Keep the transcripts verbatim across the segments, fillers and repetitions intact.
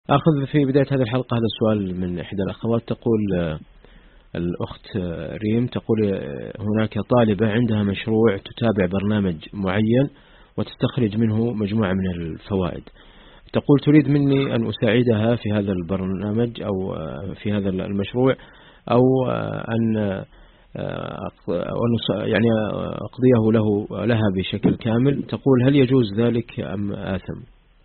أخذ في بداية هذه الحلقة هذا السؤال من إحدى الأخوات. تقول الأخت ريم، تقول هناك طالبة عندها مشروع تتابع برنامج معين وتستخرج منه مجموعة من الفوائد. تقول تريد مني أن أساعدها في هذا البرنامج أو في هذا المشروع، أو أن يعني أقضيه له لها بشكل كامل. تقول هل يجوز ذلك أم آثم؟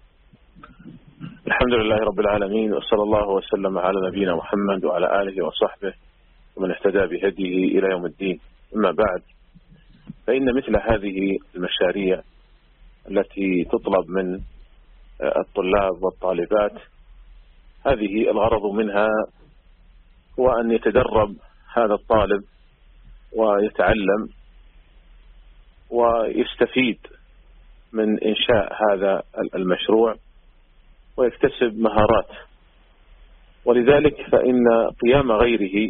الحمد لله رب العالمين، وصلى الله وسلم على نبينا محمد وعلى آله وصحبه ومن اهتدى بهديه إلى يوم الدين. أما بعد، فإن مثل هذه المشاريع التي تطلب من الطلاب والطالبات، هذه الغرض منها هو أن يتدرب هذا الطالب ويتعلم ويستفيد من إنشاء هذا المشروع ويكتسب مهارات. ولذلك فإن قيام غيره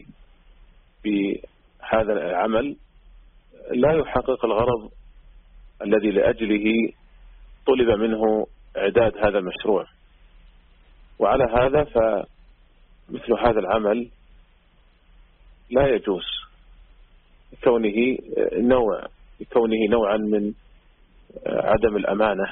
بهذا العمل لا يحقق الغرض الذي لأجله طلب منه إعداد هذا المشروع. وعلى هذا فمثل هذا العمل لا يجوز كونه نوع كونه نوعا من عدم الأمانة.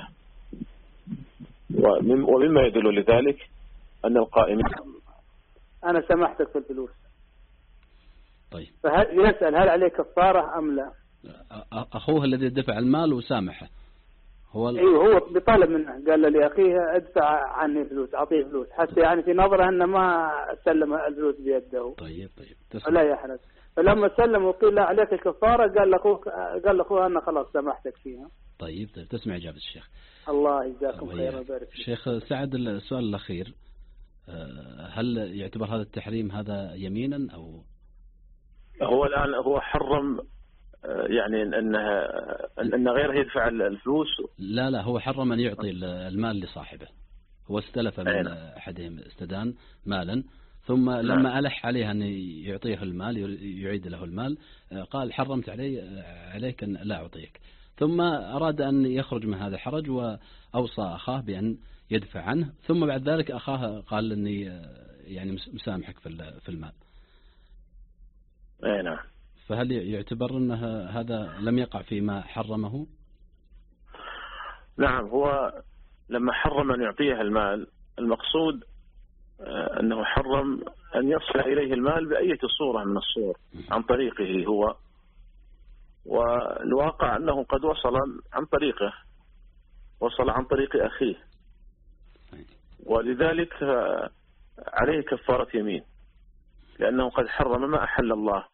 ومما يدل لذلك أن القائمين. أنا سمحتك في الفلوس. طيب. فهل يسأل هل عليه كفارة أم لا؟ أخوه الذي دفع المال وسامحه هو ال... أيوه، هو بطالب منه، قال لأخيه ادفع عني فلوس، أعطيه فلوس، حتى يعني في نظره أنه ما سلم الفلوس بيده. طيب طيب. لا يحرج. فلما سلم وقيل له عليك كفارة، قال لأخوه قال لأخوه أنا خلاص سمحتك فيها. طيب طيب. تسمع إجابة الشيخ. الله يجزاكم خير ويبارك فيك. شيخ سعد، السؤال الأخير، هل يعتبر هذا التحريم هذا يمينا أو هو الآن هو حرم يعني أنها أن غيره يدفع الفلوس؟ لا لا، هو حرم أن يعطي المال لصاحبه. هو استلف من أحدهم، استدان مالا، ثم لما ألح عليه أن يعطيه المال يعيد له المال، قال حرمت علي عليك أن لا أعطيك. ثم أراد أن يخرج من هذا الحرج وأوصى أخاه بأن يدفع عنه، ثم بعد ذلك أخاه قال أني يعني مسامحك في المال. أي نعم. فهل يعتبر أن هذا لم يقع فيما حرمه؟ نعم، هو لما حرم أن يعطيه المال، المقصود أنه حرم أن يصل إليه المال بأي صورة من الصور عن طريقه هو، والواقع أنه قد وصل عن طريقه، وصل عن طريق أخيه، ولذلك عليه كفارة يمين، لأنه قد حرم ما أحل الله،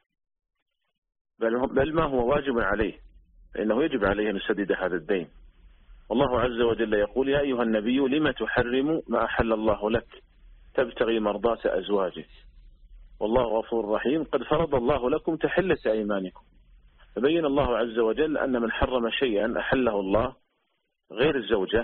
بل ما هو واجب عليه، فإنه يجب عليه أن يسدد هذا الدين. والله عز وجل يقول يا أيها النبي لما تحرم ما أحل الله لك تبتغي مرضات أزواجك والله غفور رحيم قد فرض الله لكم تحلة أيمانكم. فبين الله عز وجل أن من حرم شيئا أحله الله غير الزوجة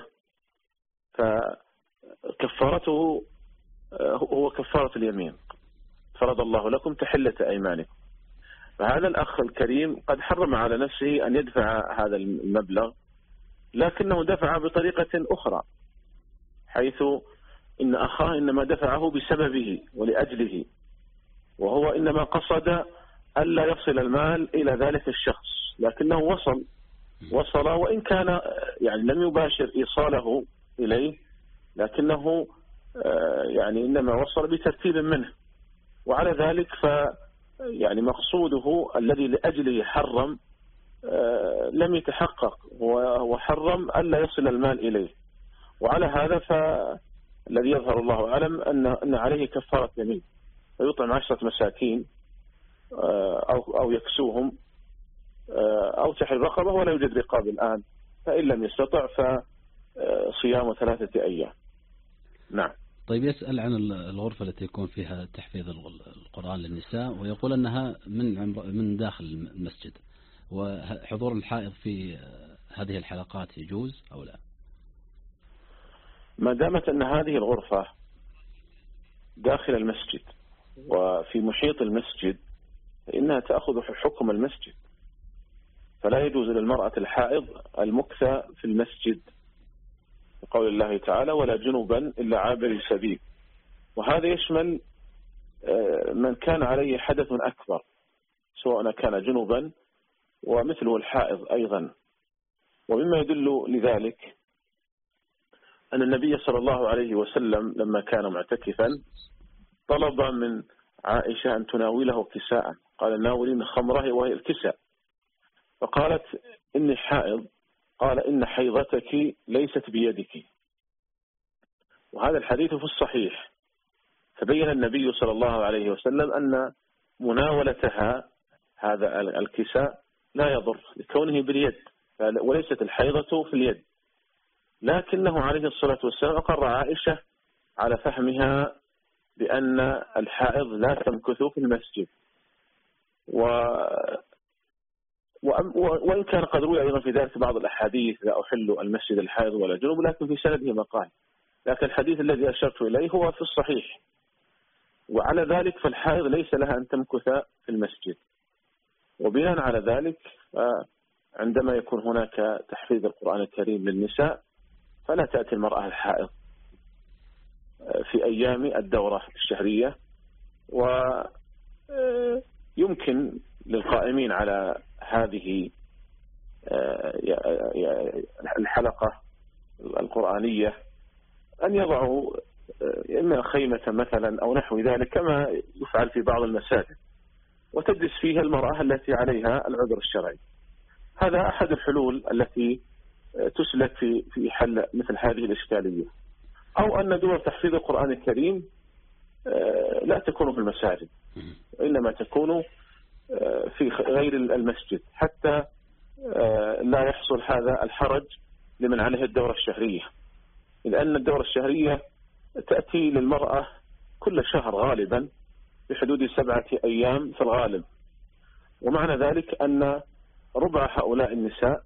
فكفارته هو كفارة اليمين، فرض الله لكم تحلة أيمانكم. فهذا الأخ الكريم قد حرم على نفسه أن يدفع هذا المبلغ، لكنه دفع بطريقة أخرى، حيث إن أخاه إنما دفعه بسببه ولأجله، وهو إنما قصد ألا يصل المال إلى ذلك الشخص، لكنه وصل وصل وإن كان يعني لم يباشر إيصاله إليه، لكنه يعني إنما وصل بترتيب منه. وعلى ذلك ف يعني مقصوده الذي لأجله حرم لم يتحقق، وحرم ألا يصل المال إليه. وعلى هذا فالذي يظهر الله أعلم أن أن عليه كفارة يمين، فيطعم عشرة مساكين أو أو يكسوهم أو تحرير رقبة، ولا يوجد رقاب الآن، فإن لم يستطع فصيام ثلاثة أيام. نعم. طيب، يسأل عن الغرفة التي يكون فيها تحفيظ القرآن للنساء، ويقول أنها من من داخل المسجد، وحضور الحائض في هذه الحلقات يجوز أو لا؟ ما دامت أن هذه الغرفة داخل المسجد وفي محيط المسجد فإنها تأخذ حكم المسجد، فلا يجوز للمرأة الحائض المكث في المسجد، قول الله تعالى ولا جنبا إلا عابر سبيل. وهذا يشمل من كان عليه حدث أكبر سواء كان جنوبا ومثله الحائض أيضا. ومما يدل لذلك أن النبي صلى الله عليه وسلم لما كان معتكفا طلب من عائشة أن تناوله كساء، قال ناولين خمره وهي الكساء، فقالت إني حائض، قال إن حيضتك ليست بيدك. وهذا الحديث في الصحيح. فبين النبي صلى الله عليه وسلم أن مناولتها هذا الكساء لا يضر لكونه باليد، وليست الحيضة في اليد، لكنه عليه الصلاة والسلام أقر عائشة على فهمها بأن الحائض لا تمكث في المسجد. و... وإن كان قد روي أيضا في ذلك بعض الأحاديث لا أحل المسجد الحائض ولا جنوب، لكن في سنده مقال، لكن الحديث الذي أشرت إليه هو في الصحيح. وعلى ذلك فالحائض ليس لها أن تمكث في المسجد. وبناء على ذلك عندما يكون هناك تحفيظ القرآن الكريم للنساء فلا تأتي المرأة الحائض في أيام الدورة الشهرية. ويمكن للقائمين على هذه الحلقة القرآنية أن يضعوا إما خيمة مثلا أو نحو ذلك كما يفعل في بعض المساجد، وتجلس فيها المرأة التي عليها العذر الشرعي. هذا أحد الحلول التي تسلك في في حل مثل هذه الإشكالية. أو أن دور تحفيظ القرآن الكريم لا تكون في المساجد، وإنما تكون في غير المسجد، حتى لا يحصل هذا الحرج لمن عليه الدورة الشهرية، لأن الدورة الشهرية تأتي للمرأة كل شهر غالبا بحدود سبعة أيام في الغالب. ومعنى ذلك أن ربع هؤلاء النساء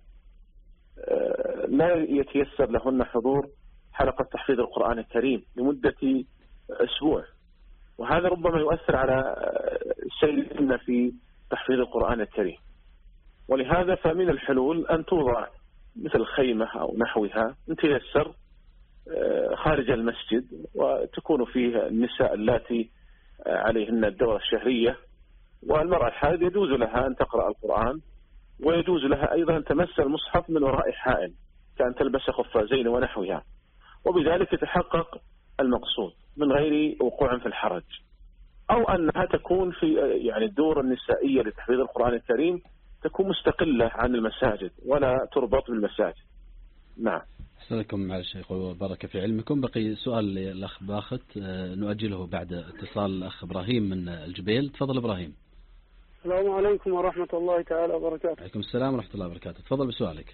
لا يتيسر لهن حضور حلقة تحفيظ القرآن الكريم لمدة أسبوع، وهذا ربما يؤثر على سيرهن في تحفيظ القرآن الكريم. ولهذا فمن الحلول أن توضع مثل خيمة أو نحوها إن تيسر خارج المسجد، وتكون فيه النساء اللاتي عليهن الدورة الشهرية. والمرأة الحائض يجوز لها أن تقرأ القرآن، ويجوز لها أيضا أن تمس المصحف من وراء حائل كأن تلبس خفازين ونحوها، وبذلك يتحقق المقصود من غير وقوع في الحرج. أو أنها تكون في يعني الدور النسائية لتحفيظ القرآن الكريم تكون مستقلة عن المساجد ولا تربط بالمساجد. نعم. أحسنكم مع الشيخ وبارك في علمكم. بقي سؤال للأخ باخت نؤجله بعد اتصال الأخ إبراهيم من الجبيل. تفضل إبراهيم. السلام عليكم ورحمة الله تعالى وبركاته. عليكم السلام ورحمة الله وبركاته. تفضل بسؤالك.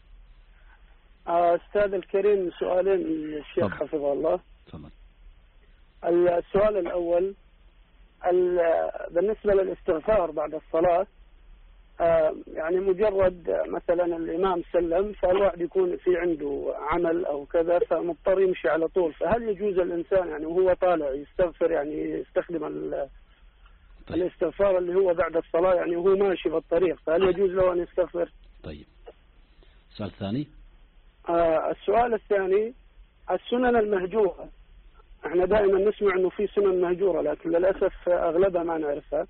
أستاذ الكريم سؤالين للشيخ حفظه الله. تفضل. السؤال الأول بالنسبة للاستغفار بعد الصلاة، يعني مجرد مثلا الإمام سلم فالواحد يكون في عنده عمل أو كذا فمضطر يمشي على طول، فهل يجوز الإنسان يعني وهو طالع يستغفر يعني يستخدم طيب. الاستغفار اللي هو بعد الصلاة يعني وهو ماشي في الطريق، فهل يجوز له أن يستغفر؟ طيب. السؤال الثاني. آه السؤال الثاني السنن المهجورة، احنا دائما نسمع انه في سنن مهجورة لكن للأسف أغلبها ما نعرفها.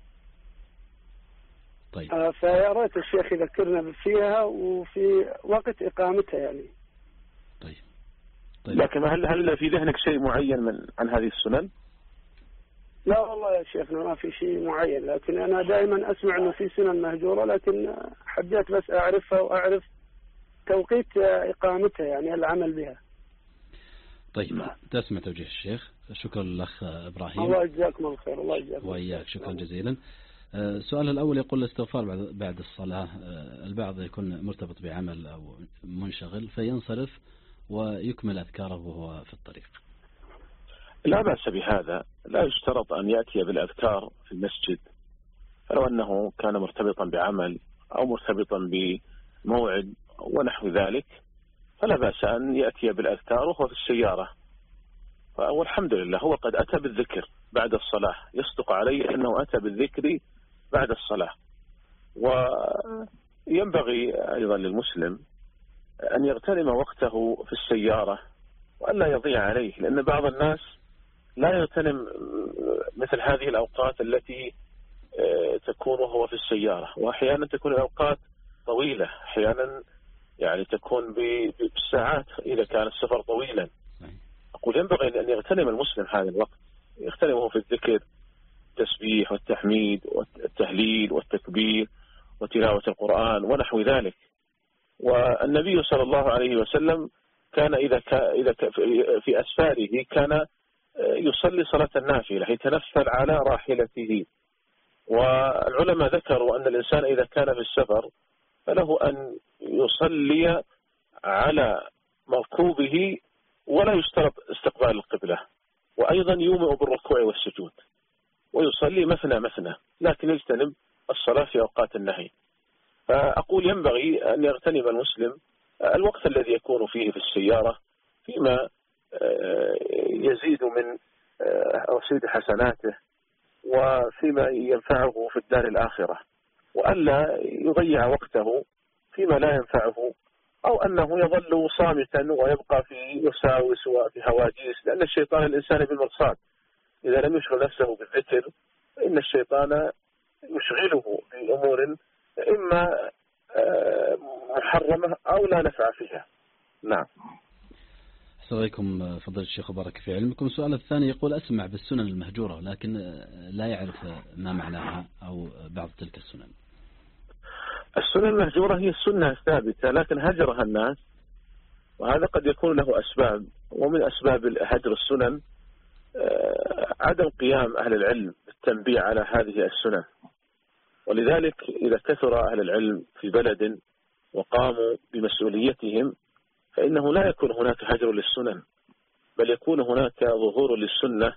طيب. آه فيا ريت الشيخ يذكرنا فيها وفي وقت إقامتها يعني. طيب. طيب. لكن هل هل في ذهنك شيء معين من عن هذه السنن؟ لا والله يا شيخنا ما في شيء معين، لكن أنا دائما أسمع أنه في سنن مهجورة، لكن حبيت بس أعرفها وأعرف توقيت إقامتها يعني العمل بها. طيب تسمع توجيه الشيخ. شكرا للأخ إبراهيم. الله يجزاكم الخير. الله يجزاكم. وإياك شكرا جزيلا. السؤال الأول يقول الاستغفار بعد بعد الصلاة، البعض يكون مرتبط بعمل أو منشغل فينصرف ويكمل أذكاره وهو في الطريق. لا بأس بهذا، لا يشترط أن يأتي بالأذكار في المسجد، فلو أنه كان مرتبطا بعمل أو مرتبطا بموعد ونحو ذلك فلا بأس أن يأتي بالأذكار وهو في السيارة. والحمد لله هو قد أتى بالذكر بعد الصلاة، يصدق عليه أنه أتى بالذكر بعد الصلاة. وينبغي أيضا للمسلم أن يغتنم وقته في السيارة وأن لا يضيع عليه، لأن بعض الناس لا يغتنم مثل هذه الأوقات التي تكون وهو في السيارة، وأحيانا تكون الأوقات طويلة، أحيانا يعني تكون بالساعات إذا كان السفر طويلا. أقول ينبغي أن يغتنم المسلم هذا الوقت، يغتنمه في الذكر، التسبيح والتحميد والتهليل والتكبير وتلاوة القرآن ونحو ذلك. والنبي صلى الله عليه وسلم كان إذا إذا في أسفاره كان يصلي صلاة النافلة، يتنفل على راحلته. والعلماء ذكروا أن الإنسان إذا كان في السفر فله أن يصلي على مركوبه ولا يشترط استقبال القبلة، وأيضا يومئ بالركوع والسجود، ويصلي مثنى مثنى، لكن يجتنب الصلاة في أوقات النهي. فأقول ينبغي أن يغتنم المسلم الوقت الذي يكون فيه في السيارة فيما يزيد من رصيد حسناته وفيما ينفعه في الدار الآخرة، وألا يضيع وقته فيما لا ينفعه، أو أنه يظل صامتا ويبقى في وساوس وفي هواجيس، لأن الشيطان الإنسان بالمرصاد، إذا لم يشغل نفسه بالذكر فإن الشيطان يشغله بأمور إما محرمة أو لا نفع فيها. نعم. السلام عليكم فضيلة الشيخ وبارك في علمكم. السؤال الثاني يقول: أسمع بالسنن المهجورة لكن لا يعرف ما معناها أو بعض تلك السنن. السنن المهجورة هي السنة الثابتة لكن هجرها الناس، وهذا قد يكون له أسباب، ومن أسباب هجر السنن عدم قيام أهل العلم بالتنبيه على هذه السنن. ولذلك إذا كثر أهل العلم في بلد وقاموا بمسؤوليتهم فإنه لا يكون هناك هجر للسنن، بل يكون هناك ظهور للسنة،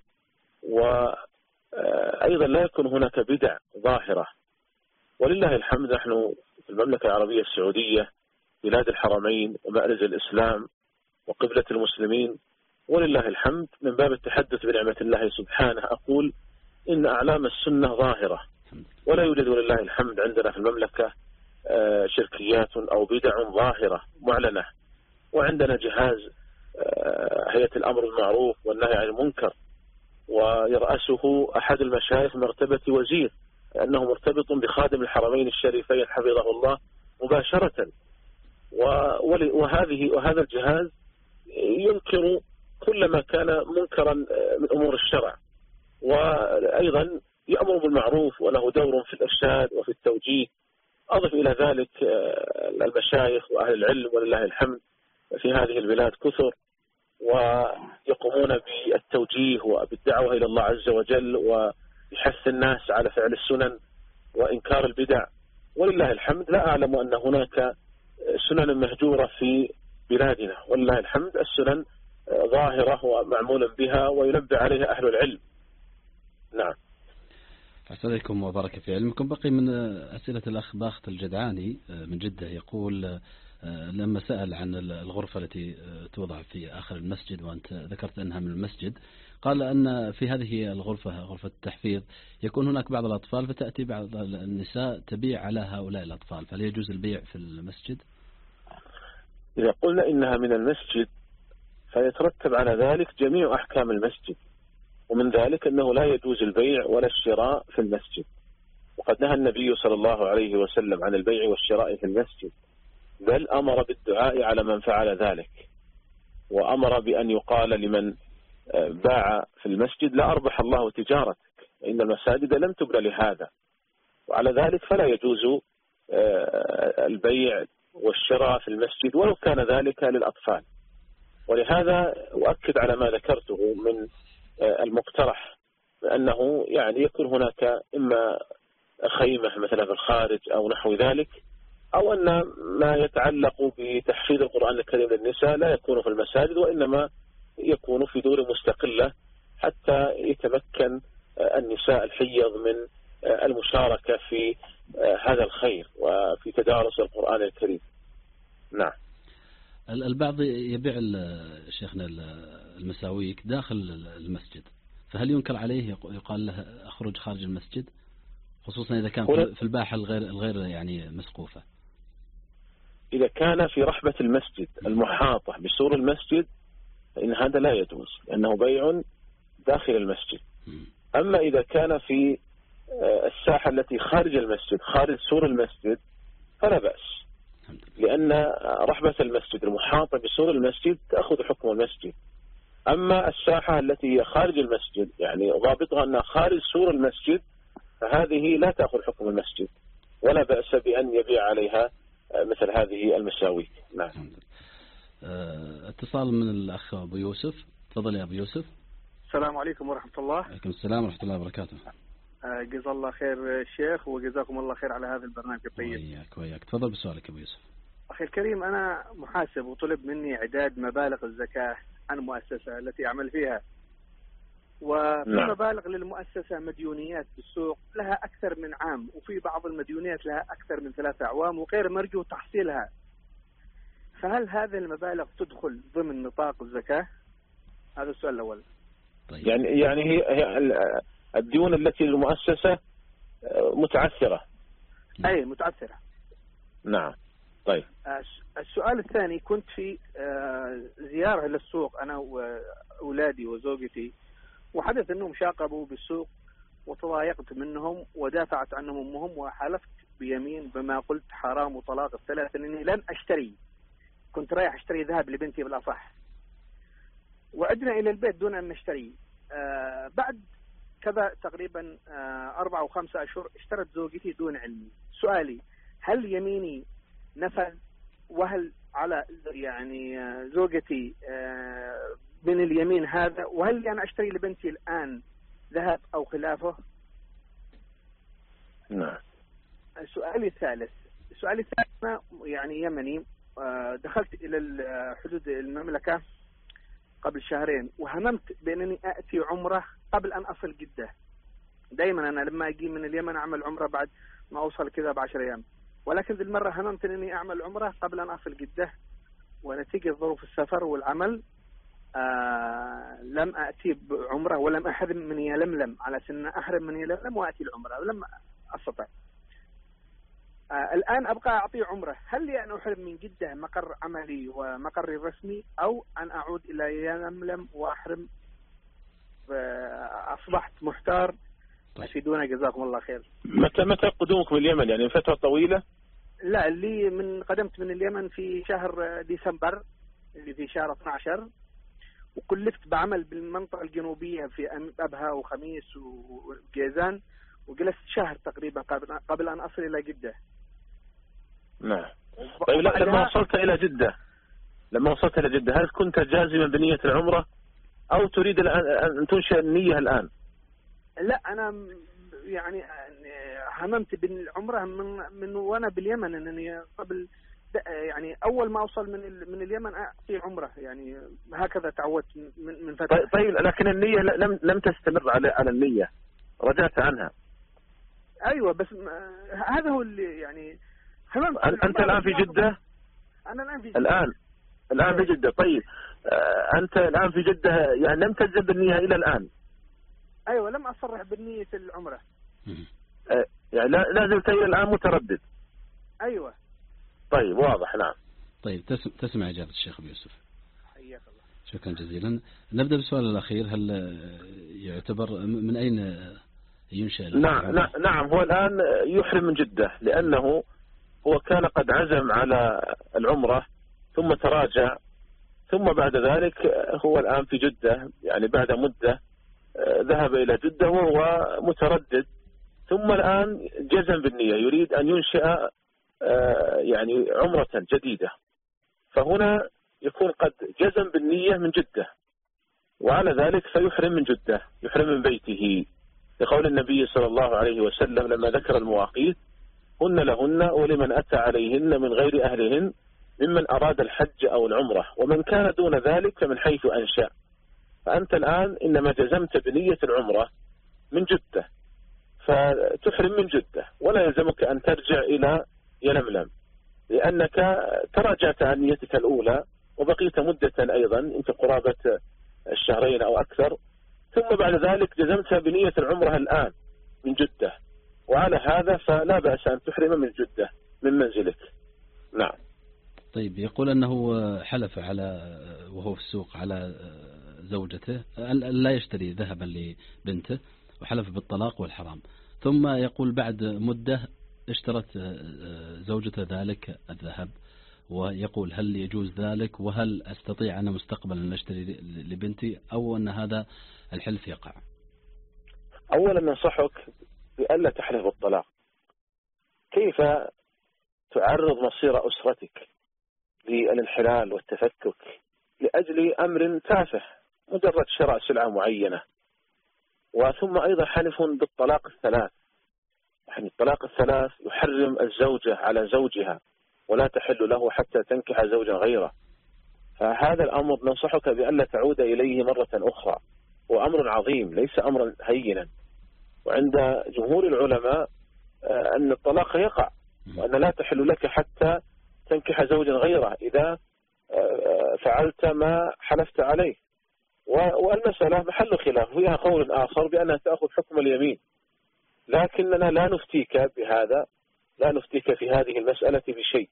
وأيضا لا يكون هناك بدع ظاهرة. ولله الحمد نحن في المملكة العربية السعودية بلاد الحرمين ومأرز الإسلام وقبلة المسلمين، ولله الحمد من باب التحدث بنعمة الله سبحانه أقول إن أعلام السنة ظاهرة، ولا يوجد ولله الحمد عندنا في المملكة شركيات أو بدع ظاهرة معلنة. وعندنا جهاز هيئة الأمر المعروف والنهي عن المنكر، ويرأسه أحد المشايخ مرتبة وزير، لأنه مرتبط بخادم الحرمين الشريفين حفظه الله مباشرة. وهذه وهذا الجهاز ينكر كل ما كان منكرا من أمور الشرع، وأيضا يأمر بالمعروف وله دور في الإرشاد وفي التوجيه. أضف إلى ذلك المشايخ وأهل العلم ولله الحمد في هذه البلاد كثر، ويقومون بالتوجيه وبالدعوة إلى الله عز وجل وبحث الناس على فعل السنن وإنكار البدع. ولله الحمد لا أعلم أن هناك سنن مهجورة في بلادنا، ولله الحمد السنن ظاهرة ومعمول بها وينبه عليها أهل العلم. نعم. السلام عليكم وبارك في علمكم. بقي من أسئلة الأخ باخت الجدعاني من جدة، يقول: لما سأل عن الغرفة التي توضع في آخر المسجد وأنت ذكرت أنها من المسجد، قال أن في هذه الغرفة غرفة التحفيظ يكون هناك بعض الأطفال فتأتي بعض النساء تبيع على هؤلاء الأطفال، فهل يجوز البيع في المسجد؟ إذا قلنا إنها من المسجد فيترتب على ذلك جميع أحكام المسجد، ومن ذلك أنه لا يجوز البيع ولا الشراء في المسجد. وقد نهى النبي صلى الله عليه وسلم عن البيع والشراء في المسجد، بل أمر بالدعاء على من فعل ذلك، وأمر بأن يقال لمن باع في المسجد: لا أربح الله تجارتك، إن المساجد لم تبنى لهذا. وعلى ذلك فلا يجوز البيع والشراء في المسجد ولو كان ذلك للأطفال. ولهذا أؤكد على ما ذكرته من المقترح، بأنه يعني يكون هناك إما خيمة مثلا في الخارج أو نحو ذلك، أو أن ما يتعلق بتحفيظ القرآن الكريم للنساء لا يكون في المساجد، وإنما يكون في دور مستقلة حتى يتمكن النساء الحيض من المشاركة في هذا الخير وفي تدارس القرآن الكريم. نعم. البعض يبيع شيخنا المساويك داخل المسجد، فهل ينكر عليه يقال له أخرج خارج المسجد، خصوصا إذا كان في الباحة الغير الغير يعني مسقوفة؟ إذا كان في رحبة المسجد المحاطة بسور المسجد فإن هذا لا يجوز، لأنه بيع داخل المسجد. أما إذا كان في الساحة التي خارج المسجد خارج سور المسجد فلا بأس، لأن رحبة المسجد المحاطة بسور المسجد تأخذ حكم المسجد. أما الساحة التي هي خارج المسجد يعني ضابطها أنها خارج سور المسجد فهذه لا تأخذ حكم المسجد، ولا بأس بأن يبيع عليها مثل هذه المساويك. نعم. اتصال من الأخ أبو يوسف. تفضل يا أبو يوسف. السلام عليكم ورحمة الله. عليكم السلام ورحمة الله وبركاته. جزا الله خير الشيخ وجزاكم الله خير على هذا البرنامج الطيب. وياك وياك. تفضل بسؤالك أبو يوسف. أخي الكريم، أنا محاسب وطلب مني إعداد مبالغ الزكاة عن المؤسسة التي أعمل فيها، وفي نعم. مبالغ للمؤسسة مديونيات بالسوق لها أكثر من عام، وفي بعض المديونيات لها أكثر من ثلاثة أعوام وغير مرجو تحصيلها، فهل هذه المبالغ تدخل ضمن نطاق الزكاة؟ هذا السؤال الأول. طيب. يعني يعني هي, هي الديون التي للمؤسسة متعثرة. أي متعثرة. نعم. طيب. السؤال الثاني، كنت في زيارة للسوق أنا وأولادي وزوجتي، وحدث أنهم شاقبوا بالسوق وتضايقت منهم ودافعت عنهم أمهم وحلفت بيمين بما قلت حرام وطلاق الثلاثة أنني لن أشتري. كنت رايح أشتري ذهب لبنتي بالأصح، وعدنا إلى البيت دون أن نشتري. آه بعد كذا تقريبا آه أربعة أو خمسة أشهر اشترت زوجتي دون علمي. سؤالي، هل يميني نفذ، وهل على يعني آه زوجتي آه من اليمين هذا، وهل أنا أشتري لبنتي الآن ذهب أو خلافه؟ نعم. السؤال الثالث السؤال الثالث أنا يعني يمني، آه دخلت إلى حدود المملكة قبل شهرين، وهممت بأنني أأتي عمرة قبل أن أصل جدة. دائما أنا لما أجي من اليمن أعمل عمرة بعد ما أوصل كذا بعشر أيام، ولكن ذي المرة هممت أنني أعمل عمرة قبل أن أصل جدة، ونتيجة ظروف السفر والعمل آه لم أأتي بعمرة ولم أحرم من يلملم، على سن أحرم من يلملم وأتي العمرة ولم أستطع. آه الآن أبقى أعطي عمرة، هل لي أن أحرم من جدة مقر عملي ومقري الرسمي، أو أن أعود إلى يلملم وأحرم؟ أصبحت محتار. أفيدونا جزاكم الله خير. متى متى قدومك من اليمن؟ يعني فترة طويلة؟ لا، اللي من قدمت من اليمن في شهر ديسمبر، اللي في شهر اثنا عشر، وكلفت بعمل بالمنطقة الجنوبية في أبها وخميس وجيزان، وجلست شهر تقريبا قبل أن أصل إلى جدة. نعم. طيب لما وصلت إلى جدة لما وصلت إلى جدة هل كنت جازما بنية العمرة أو تريد أن تنشئ النية الآن؟ لا، أنا يعني هممت بالعمرة من من وأنا باليمن، أنني قبل يعني أول ما أوصل من من اليمن أعطي عمرة، يعني هكذا تعودت من من فترة. طيب لكن النية لم لم تستمر على على النية، رجعت عنها. أيوة، بس هذا هو اللي يعني هممت. أنت الآن في جدة؟ أنا الآن في جدة. الآن الآن في جدة. طيب أنت الآن في جدة، يعني لم تجزم بالنية إلى الآن؟ أيوة، لم أصرح بالنية العمرة. يعني لا زلت إلى الآن متردد؟ أيوة. طيب واضح. نعم. طيب تسمع إجابة الشيخ أبو يوسف. حياك الله. شكرا جزيلا. نبدأ بالسؤال الأخير، هل يعتبر من أين ينشأ؟ نعم نعم هو الآن يحرم من جدة، لأنه هو كان قد عزم على العمرة ثم تراجع، ثم بعد ذلك هو الآن في جدة، يعني بعد مدة ذهب إلى جدة وهو متردد، ثم الآن جزم بالنية، يريد أن ينشئ يعني عمرة جديدة، فهنا يكون قد جزم بالنية من جدة، وعلى ذلك فيحرم من جدة، يحرم من بيته، لقول النبي صلى الله عليه وسلم لما ذكر المواقيت: هن لهن ولمن أتى عليهن من غير أهلهن ممن أراد الحج أو العمرة، ومن كان دون ذلك من حيث أنشأ. فأنت الآن إنما جزمت بنية العمرة من جدة، فتحرم من جدة، ولا يلزمك أن ترجع إلى يلملم، لأنك تراجعت عن نيتك الأولى وبقيت مدة أيضا أنت قرابة الشهرين أو أكثر، ثم بعد ذلك جزمت بنية العمرة الآن من جدة، وعلى هذا فلا بأس أن تحرم من جدة من منزلك. نعم. طيب، يقول أنه حلف على وهو في السوق على زوجته لا يشتري ذهبا لبنته وحلف بالطلاق والحرام، ثم يقول بعد مدة اشترت زوجته ذلك الذهب، ويقول هل يجوز ذلك، وهل أستطيع أنا مستقبلا أن أشتري لبنتي، أو أن هذا الحلف يقع؟ أولا ننصحك بألا تحلف بالطلاق. كيف تعرض مصير أسرتك للانحلال والتفكك لأجل أمر تافه مجرد شراء سلعة معينة؟ وثم أيضا حلف بالطلاق الثلاث، يعني الطلاق الثلاث يحرم الزوجة على زوجها ولا تحل له حتى تنكح زوجا غيره. فهذا الأمر ننصحك بألا تعود إليه مرة أخرى، هو أمر عظيم ليس أمرا هينا. وعند جمهور العلماء أن الطلاق يقع، وأن لا تحل لك حتى تنكح زوجا غيره إذا فعلت ما حلفت عليه. والمسألة محل خلاف، فيها قول آخر بأنها تأخذ حكم اليمين، لكننا لا نفتيك بهذا، لا نفتيك في هذه المسألة بشيء.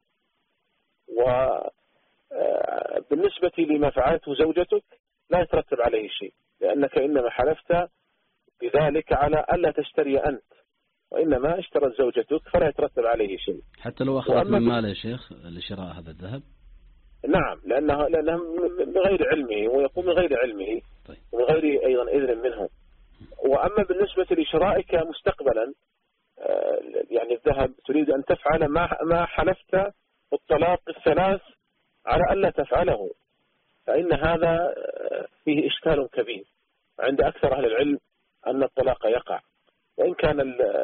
وبالنسبة لما فعلته زوجتك لا يترتب عليه شيء، لأنك إنما حلفت بذلك على ألا تشتري أنت، وإنما اشترت زوجتك فلا يترتب عليه شيء. حتى لو أخذت من ماله يا شيخ لشراء هذا الذهب؟ نعم، لأنه لأنه من غير علمه، ويقوم من غير علمه ومن غير أيضا إذن منه. وأما بالنسبة لشرائك مستقبلا، يعني الذهب تريد أن تفعل ما ما حلفت الطلاق الثلاث على ألا تفعله، فإن هذا فيه إشكال كبير. عند أكثر أهل العلم أن الطلاق يقع، وإن كان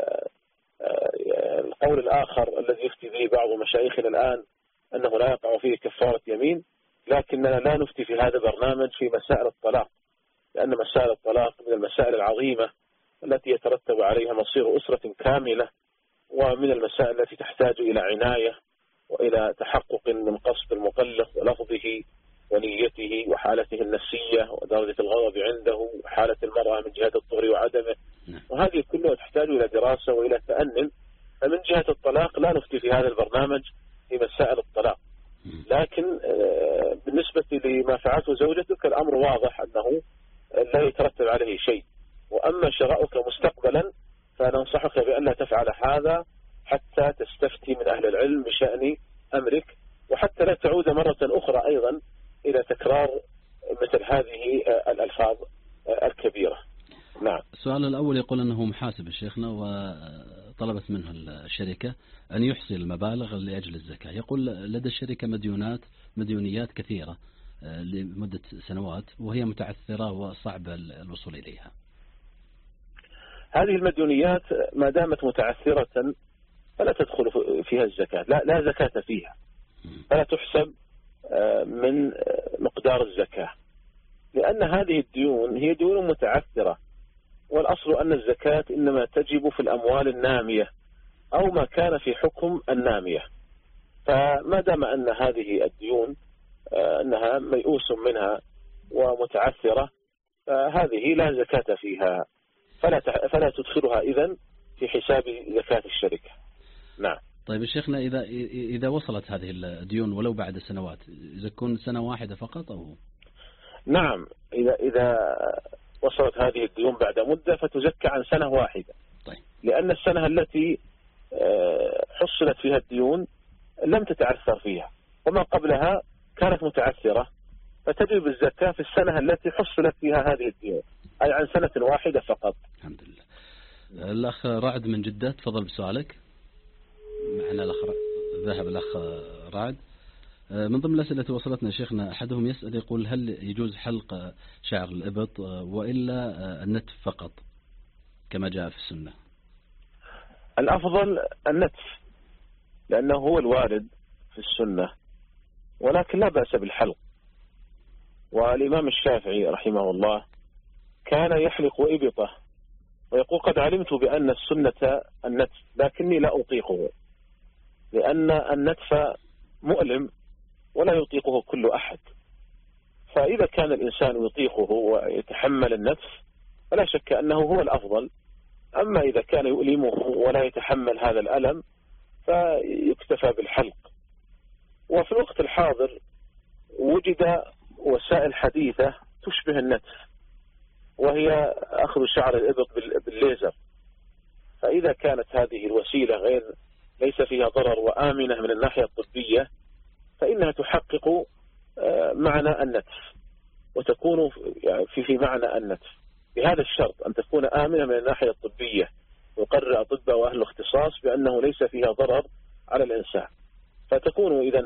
القول الآخر الذي يفتي به بعض مشايخنا الآن أنه لا يقع فيه كفارة يمين، لكننا لا نفتي في هذا البرنامج في مسائل الطلاق، لأن مسائل الطلاق من المسائل العظيمة التي يترتب عليها مصير أسرة كاملة، ومن المسائل التي تحتاج إلى عناية وإلى تحقق من قصد المطلق ولفظه ونيته وحالته النفسية ودرجة الغضب عنده وحالة المرأة من جهة الطهر وعدمه، وهذه كلها تحتاج إلى دراسة وإلى تأنن. فمن جهة الطلاق لا نفتي في هذا البرنامج في مسائل الطلاق، لكن بالنسبة لما فعلته زوجتك الأمر واضح أنه لا يترتب عليه شيء. وأما شراؤك مستقبلا فننصحك بأن لا تفعل هذا حتى تستفتي من أهل العلم بشأن أمرك، وحتى لا تعود مرة أخرى أيضا إلى تكرار مثل هذه الألفاظ الكبيرة. نعم. السؤال الأول يقول أنه محاسب شيخنا، وطلبت منه الشركة أن يحصي المبالغ لأجل الزكاة. يقول لدى الشركة مديونات مديونيات كثيرة لمدة سنوات وهي متعثرة وصعب الوصول إليها. هذه المديونيات ما دامت متعثرة فلا تدخل فيها الزكاة، لا, لا زكاة فيها، فلا تحسب من مقدار الزكاة، لأن هذه الديون هي ديون متعثرة، والأصل أن الزكاة إنما تجب في الأموال النامية أو ما كان في حكم النامية. فما دام أن هذه الديون أنها ميؤوس منها ومتعثرة فهذه لا زكاة فيها، فلا فلا تدخلها إذن في حساب زكاة الشركة. نعم. طيب يا شيخنا، إذا إذا وصلت هذه الديون ولو بعد سنوات، إذا تكون سنة واحدة فقط أو؟ نعم، إذا إذا وصلت هذه الديون بعد مدة فتزكى عن سنة واحدة. طيب. لأن السنة التي حصلت فيها الديون لم تتعثر فيها، وما قبلها كانت متعثرة، فتجب الزكاة في السنة التي حصلت فيها هذه الديون، أي عن سنة واحدة فقط. الحمد لله. الأخ رعد من جدة، تفضل بسؤالك. معنا الأخ ذهب الأخ رعد. من ضمن الأسئلة التي وصلتنا شيخنا، أحدهم يسأل يقول هل يجوز حلق شعر الإبط وإلا النتف فقط كما جاء في السنة؟ الأفضل النتف لأنه هو الوارد في السنة، ولكن لا بأس بالحلق. والإمام الشافعي رحمه الله كان يحلق إبطه ويقول قد علمت بأن السنة النتف لكني لا أطيقه، لأن النتف مؤلم ولا يطيقه كل أحد. فإذا كان الإنسان يطيقه ويتحمل النتف فلا شك أنه هو الأفضل. أما إذا كان يؤلمه ولا يتحمل هذا الألم فيكتفى بالحلق. وفي الوقت الحاضر وجد وسائل حديثة تشبه النتف، وهي أخذ شعر الإبط بالليزر. فإذا كانت هذه الوسيلة غير ليس فيها ضرر وآمنة من الناحية الطبية فإنها تحقق معنى النتف وتكون في في معنى النتف، بهذا الشرط أن تكون آمنة من الناحية الطبية، يقرر أطباء وأهل الاختصاص بأنه ليس فيها ضرر على الإنسان. فتكون إذا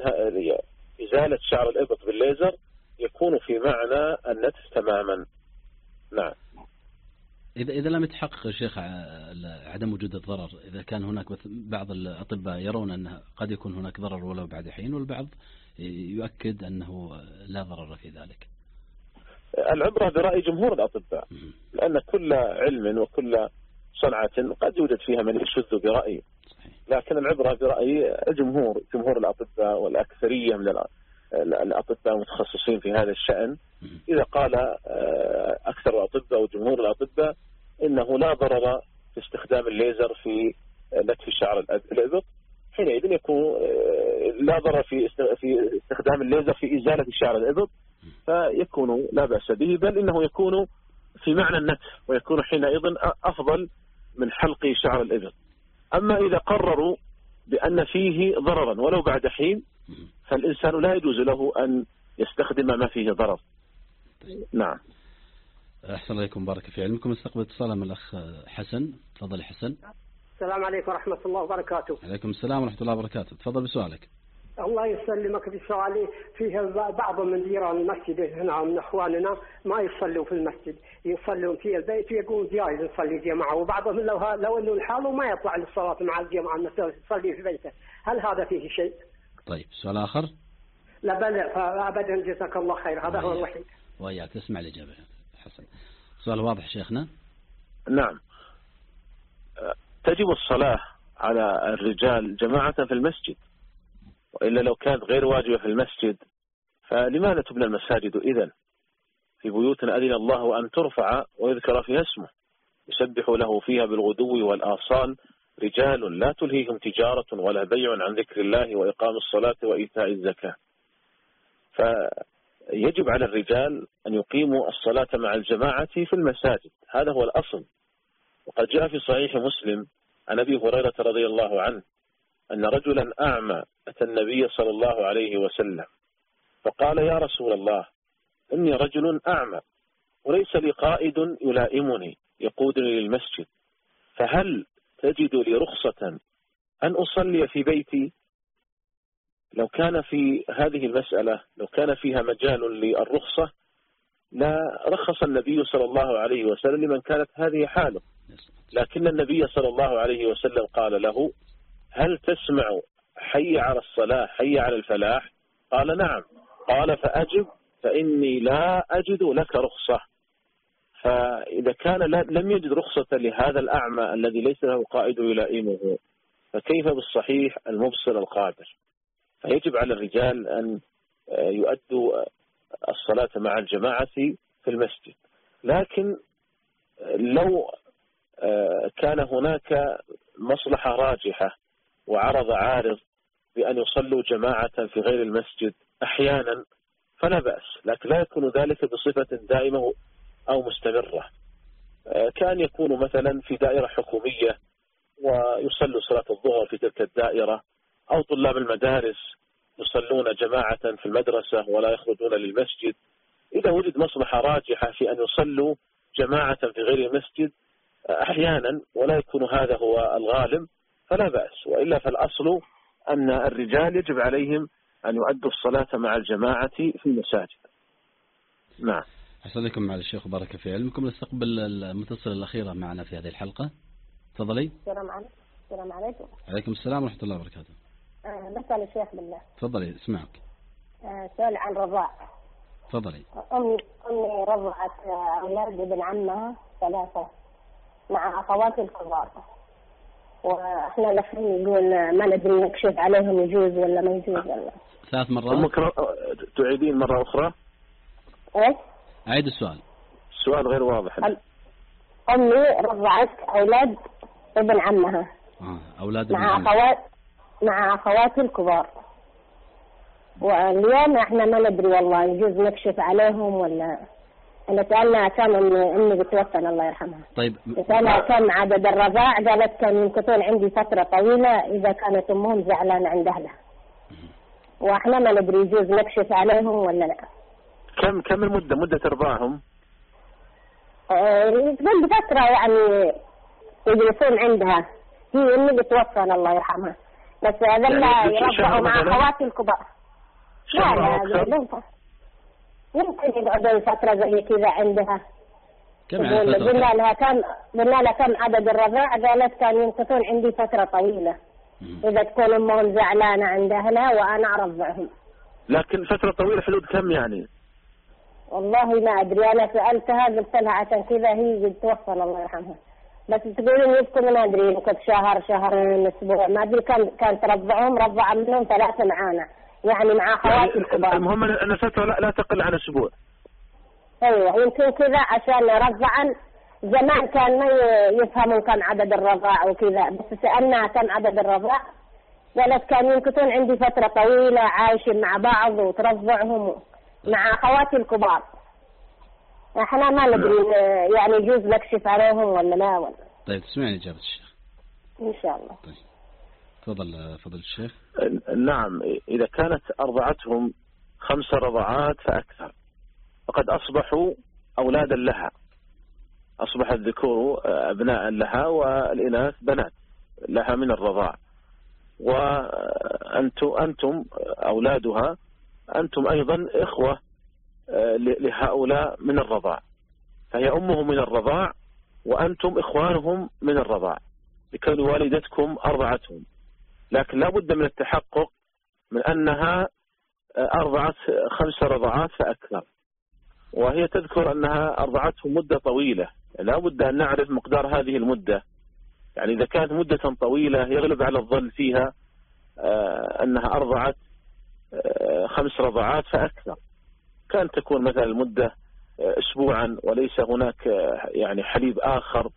إزالة شعر الإبط بالليزر يكون في معنى النتف تماما. نعم. إذا إذا لم يتحقق الشيخ عدم وجود الضرر، إذا كان هناك بعض الأطباء يرون أن قد يكون هناك ضرر ولو بعد حين، والبعض يؤكد أنه لا ضرر في ذلك. العبرة برأي جمهور الأطباء، لأن كل علم وكل صنعة قد يوجد فيها من يشذ برأي، لكن العبرة برأي الجمهور، جمهور الأطباء والأكثرية من الأطباء المتخصصين في هذا الشأن. إذا قال أكثر الأطباء وجمهور الأطباء إنه لا ضرر في استخدام الليزر في نتف شعر الإبط، حينئذ يكون لا ضرر في في استخدام الليزر في إزالة شعر الإبط، فيكون لا بأس به، بل إنه يكون في معنى النتف ويكون حينئذ أفضل من حلق شعر الإبط. أما إذا قرروا بأن فيه ضررا ولو بعد حين فالإنسان لا يجوز له أن يستخدم ما فيه ضرر. نعم. أحسن عليكم، بارك في علمكم. استقبل اتصال من الأخ حسن. تفضل حسن. السلام عليكم ورحمة الله وبركاته. عليكم السلام ورحمة الله وبركاته. تفضل بسؤالك. الله يسلمك. بسؤالي فيه بعض من جيران المسجد هنا من اخواننا ما يصلوا في المسجد، يصلون في البيت، يقول جائز نصلي جماعه، وبعضهم لو لو انه لحاله ما يطلع للصلاه مع الجماعه يصلي في بيته، هل هذا فيه شيء؟ طيب سؤال اخر؟ لا بل ابدا، جزاك الله خير، هذا هو الوحيد. وياك تسمع الاجابه حسن. سؤال واضح شيخنا. نعم. تجب الصلاه على الرجال جماعه في المسجد، وإلا لو كانت غير واجبة في المسجد فلماذا تبنى المساجد إذن؟ في بيوت أذن الله أن ترفع ويذكر فيها اسمه يسبح له فيها بالغدو والآصال رجال لا تلهيهم تجارة ولا بيع عن ذكر الله وإقام الصلاة وإيتاء الزكاة. فيجب على الرجال أن يقيموا الصلاة مع الجماعة في المساجد، هذا هو الأصل. وقد جاء في صحيح مسلم عن أبي هريرة رضي الله عنه أن رجلا أعمى أتى النبي صلى الله عليه وسلم فقال: يا رسول الله، إني رجل أعمى وليس لي قائد يلائمني يقودني للمسجد، فهل تجد لي رخصة أن أصلي في بيتي؟ لو كان في هذه المسألة لو كان فيها مجال للرخصة لا رخص النبي صلى الله عليه وسلم لمن كانت هذه حاله، لكن النبي صلى الله عليه وسلم قال له: هل تسمع حي على الصلاة حي على الفلاح؟ قال: نعم. قال: فأجب فإني لا أجد لك رخصة. فإذا كان لم يجد رخصة لهذا الأعمى الذي ليس له قائد يلائمه، فكيف بالصحيح المبصر القادر؟ فيجب على الرجال أن يؤدوا الصلاة مع الجماعة في المسجد. لكن لو كان هناك مصلحة راجحة وعرض عارض بأن يصلوا جماعة في غير المسجد أحيانا فلا بأس، لكن لا يكون ذلك بصفة دائمة أو مستمرة. كان يكون مثلا في دائرة حكومية ويصلوا صلاة الظهر في تلك الدائرة، أو طلاب المدارس يصلون جماعة في المدرسة ولا يخرجون للمسجد. إذا وجد مصلحة راجحة في أن يصلوا جماعة في غير المسجد أحيانا ولا يكون هذا هو الغالب فلا بأس، وإلا فالأصل أن الرجال يجب عليهم أن يؤدوا الصلاة مع الجماعة في المساجد. نعم. أحسن لكم مع الشيخ وبارك في علمكم. نستقبل المتصل الأخيرة معنا في هذه الحلقة. تفضلي. السلام عليكم. السلام عليكم. عليكم السلام ورحمة الله وبركاته. أه بسأل الشيخ بالله. تفضلي اسمعك. أه سؤال عن رضاع. تفضلي. أمي أمي رضعت أولاد ابن عمها ثلاثة مع أخواتي الكبار، وإحنا الأخرين يقول ما ندري نكشف عليهم يجوز ولا ما يجوز ولا. ثلاث مرات. تعيدين مرة أخرى؟ إيش؟ أعيد السؤال. السؤال غير واضح. أمي رضعت أولاد ابن عمها. آه. أولاد مع ابن أخوات مع أخواتي الكبار، واليوم إحنا ما ندري والله يجوز نكشف عليهم ولا أنا سألنا كم أمي أمي بتوفى الله يرحمها. طيب. سألنا كم عدد الرضاع، قالت كان يمكثون عندي فترة طويلة إذا كانت أمهم زعلانة عند أهلها. وإحنا ما ندري يجوز نكشف عليهم ولا لا. كم كم المدة مدة رضاعهم؟ تقول بفترة يعني يجلسون عندها. هي أمي بتوفى الله يرحمها. بس هذا يعني يرضعوا مع أخواتي الكبار. لا لا يمكن يقعدون فترة زي كذا عندها. قلنا لها كم قلنا لها كم عدد الرضاع، قالت كان يمكثون عندي فترة طويلة. مم. إذا تكون أمهم زعلانة عند أهلها وأنا أرضعهم. لكن فترة طويلة حدود كم يعني؟ والله ما أدري، أنا سألتها قلت لها عشان كذا هي قد توفى الله يرحمها. بس تقولون يمكن ما أدري يمكن شهر شهرين أسبوع ما أدري. كان كان ترضعهم رضع منهم ثلاثة معانا يعني مع أخواتي يعني الكبار. المهم أن فترة لا, لا تقل عن أسبوع. أيوة يمكن كذا عشان رضعا. زمان كان ما يفهمون كم عدد الرضاع وكذا، بس سألنا كم عدد الرضاع قالت كان يمكثون عندي فترة طويلة عايشين مع بعض وترضعهم مع أخواتي الكبار. احنا ما ندري يعني يجوز نكشف عليهم ولا لا ولا. طيب تسمعني إجابة الشيخ إن شاء الله. طيب تفضل فضل الشيخ. نعم، إذا كانت أرضعتهم خمس رضعات فأكثر فقد أصبحوا أولادا لها، أصبح الذكور أبناء لها والإناث بنات لها من الرضاع، وأنتم أنتم أولادها أنتم أيضا إخوة لهؤلاء من الرضاع، فهي أمهم من الرضاع وأنتم إخوانهم من الرضاع لكون والدتكم أرضعتهم. لكن لا بد من التحقق من أنها أرضعت خمس رضعات فأكثر، وهي تذكر أنها أرضعتهم مدة طويلة. لا بد أن نعرف مقدار هذه المدة، يعني إذا كانت مدة طويلة يغلب على الظن فيها أنها أرضعت خمس رضعات فأكثر. كانت تكون مثلا المدة أسبوعا وليس هناك يعني حليب آخر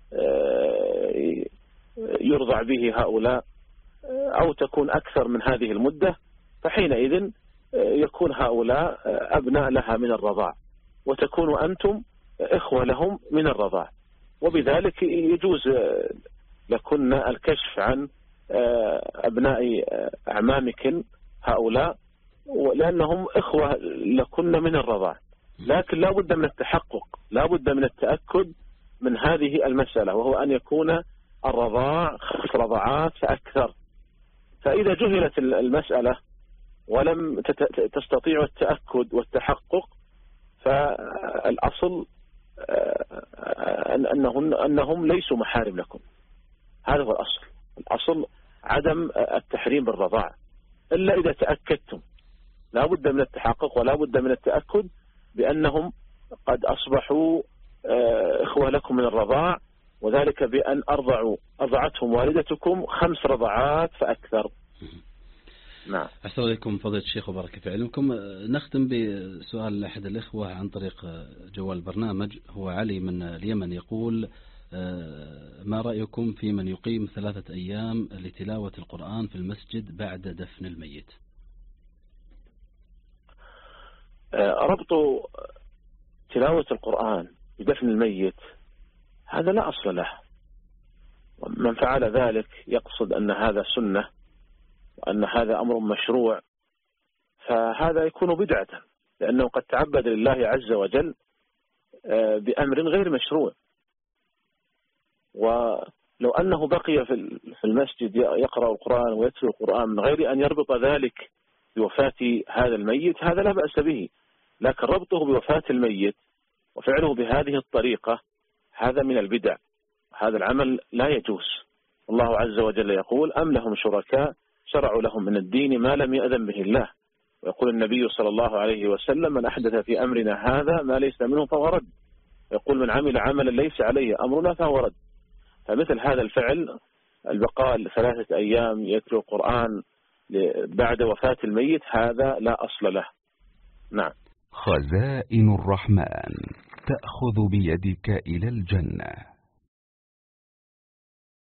يرضع به هؤلاء، أو تكون أكثر من هذه المدة، فحينئذ يكون هؤلاء أبناء لها من الرضاع وتكونوا أنتم إخوة لهم من الرضاع، وبذلك يجوز لكن الكشف عن أبناء أعمامكن هؤلاء لأنهم إخوة لكن من الرضاع. لكن لا بد من التحقق، لا بد من التأكد من هذه المسألة، وهو أن يكون الرضاع خمس رضعات فأكثر. فإذا جهلت المسألة ولم تستطيع التأكد والتحقق فالأصل أنهم, أنهم ليسوا محارم لكم. هذا هو الأصل. الأصل عدم التحريم بالرضاعة إلا إذا تأكدتم. لا بد من التحقق ولا بد من التأكد بأنهم قد أصبحوا إخوة لكم من الرضاع، وذلك بأن أرضعوا أرضعتهم والدتكم خمس رضعات فأكثر. نعم. أحسن عليكم فضيلة الشيخ وبارك في علمكم. نختم بسؤال أحد الإخوة عن طريق جوال البرنامج. هو علي من اليمن يقول: ما رأيكم في من يقيم ثلاثة أيام لتلاوة القرآن في المسجد بعد دفن الميت؟ ربط تلاوة القرآن بدفن الميت هذا لا أصل له، ومن فعل ذلك يقصد أن هذا سنة وأن هذا أمر مشروع، فهذا يكون بدعة، لأنه قد تعبد لله عز وجل بأمر غير مشروع. ولو أنه بقي في المسجد يقرأ القرآن ويتلو القرآن من غير أن يربط ذلك بوفاة هذا الميت هذا لا بأس به، لكن ربطه بوفاة الميت وفعله بهذه الطريقة هذا من البدع، هذا العمل لا يجوز. الله عز وجل يقول: أم لهم شركاء شرعوا لهم من الدين ما لم يأذن به الله. ويقول النبي صلى الله عليه وسلم: من أحدث في أمرنا هذا ما ليس منه فهو رد. يقول: من عمل عملا ليس عليه أمرنا فهو رد. فمثل هذا الفعل البقاء ثلاثة أيام يتلو القرآن بعد وفاة الميت هذا لا أصل له. نعم. خزائن الرحمن تأخذ بيدك إلى الجنة.